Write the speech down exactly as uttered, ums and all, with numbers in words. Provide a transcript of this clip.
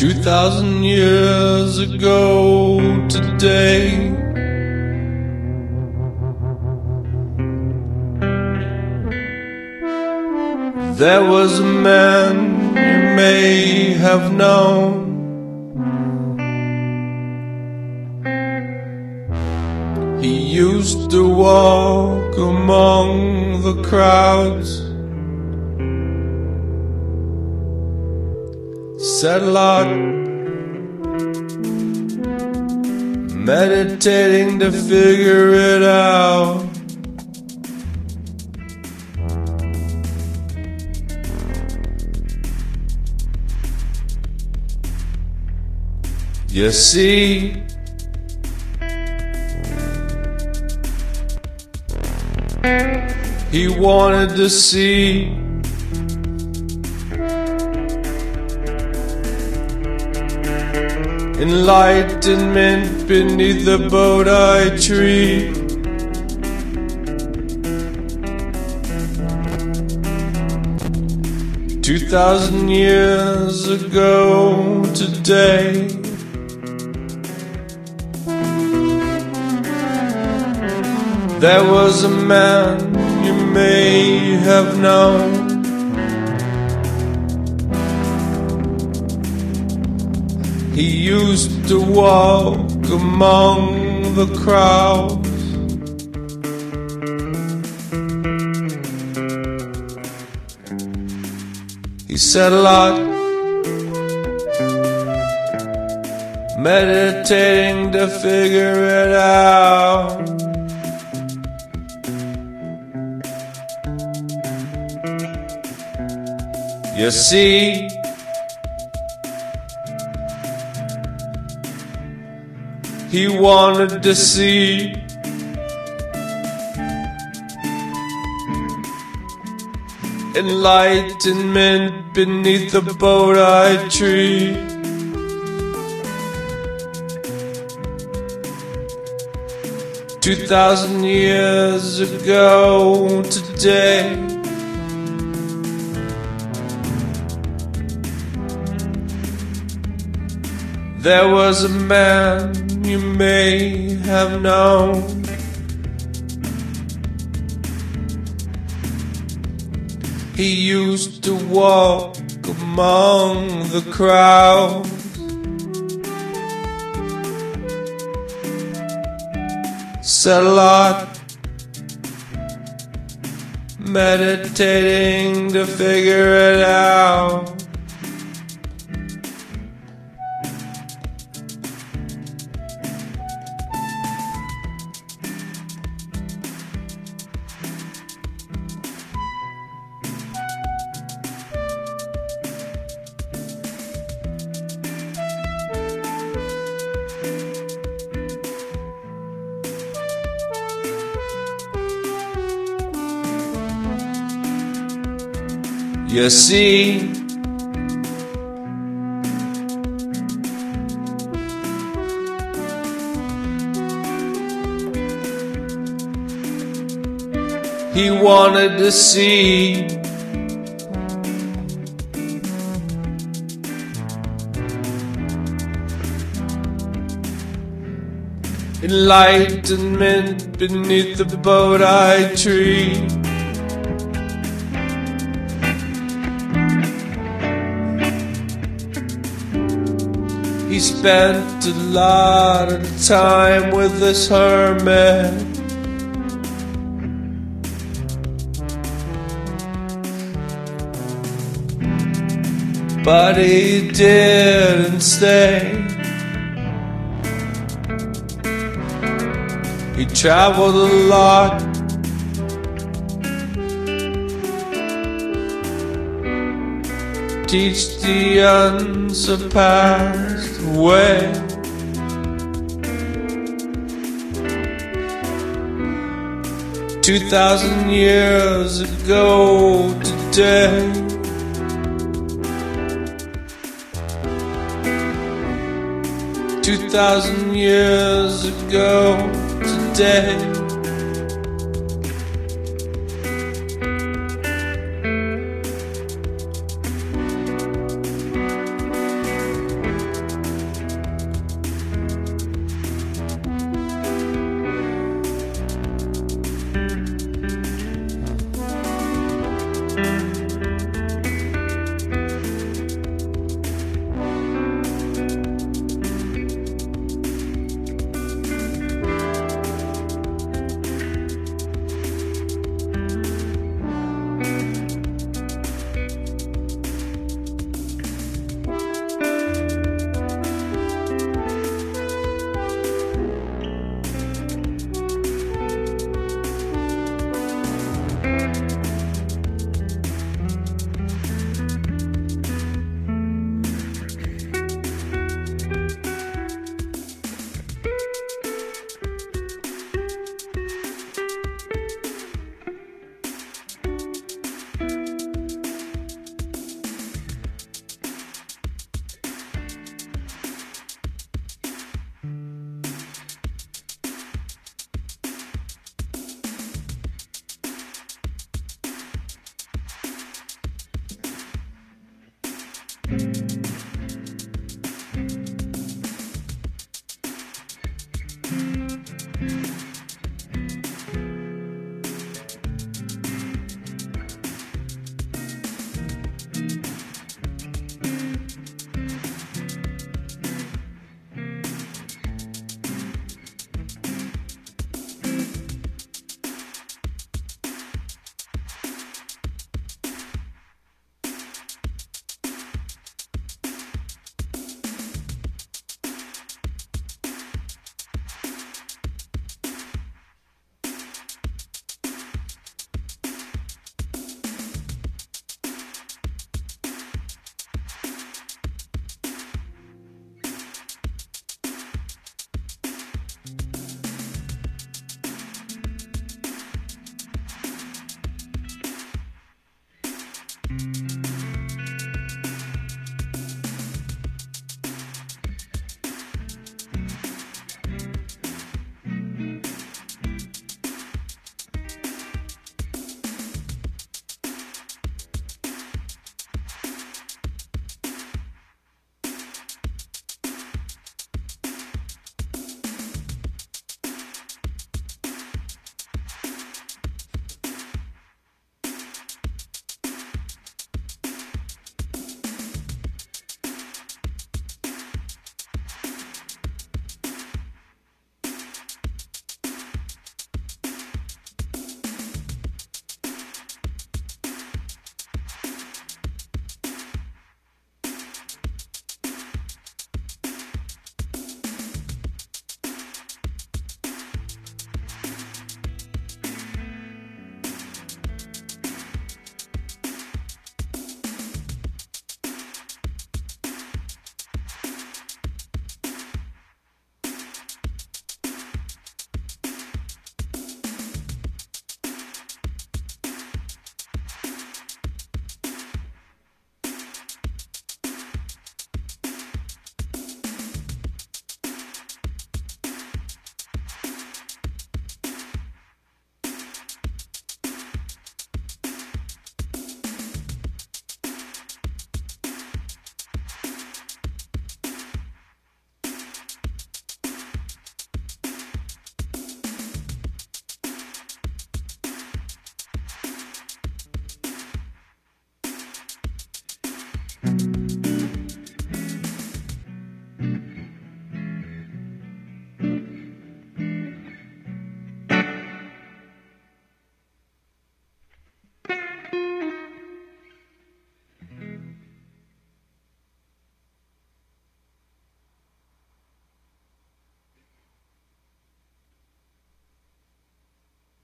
Two thousand years ago today, there was a man you may have known. He used to walk among the crowds, said a lot, meditating to figure it out. You see, he wanted to see enlightenment beneath the Bodhi tree. Two thousand years ago today, there was a man you may have known. He used to walk among the crowds, he said a lot, meditating to figure it out. You see, he wanted to see enlightenment beneath the Bodhi tree. Two thousand years ago today, there was a man you may have known. He used to walk among the crowds, said a lot, meditating to figure it out. You see, he wanted to see enlightenment beneath the Bodhi tree. He spent a lot of time with this hermit, but he didn't stay. He traveled a lot, teach the unsurpassed way. Two thousand years ago today, two thousand years ago today.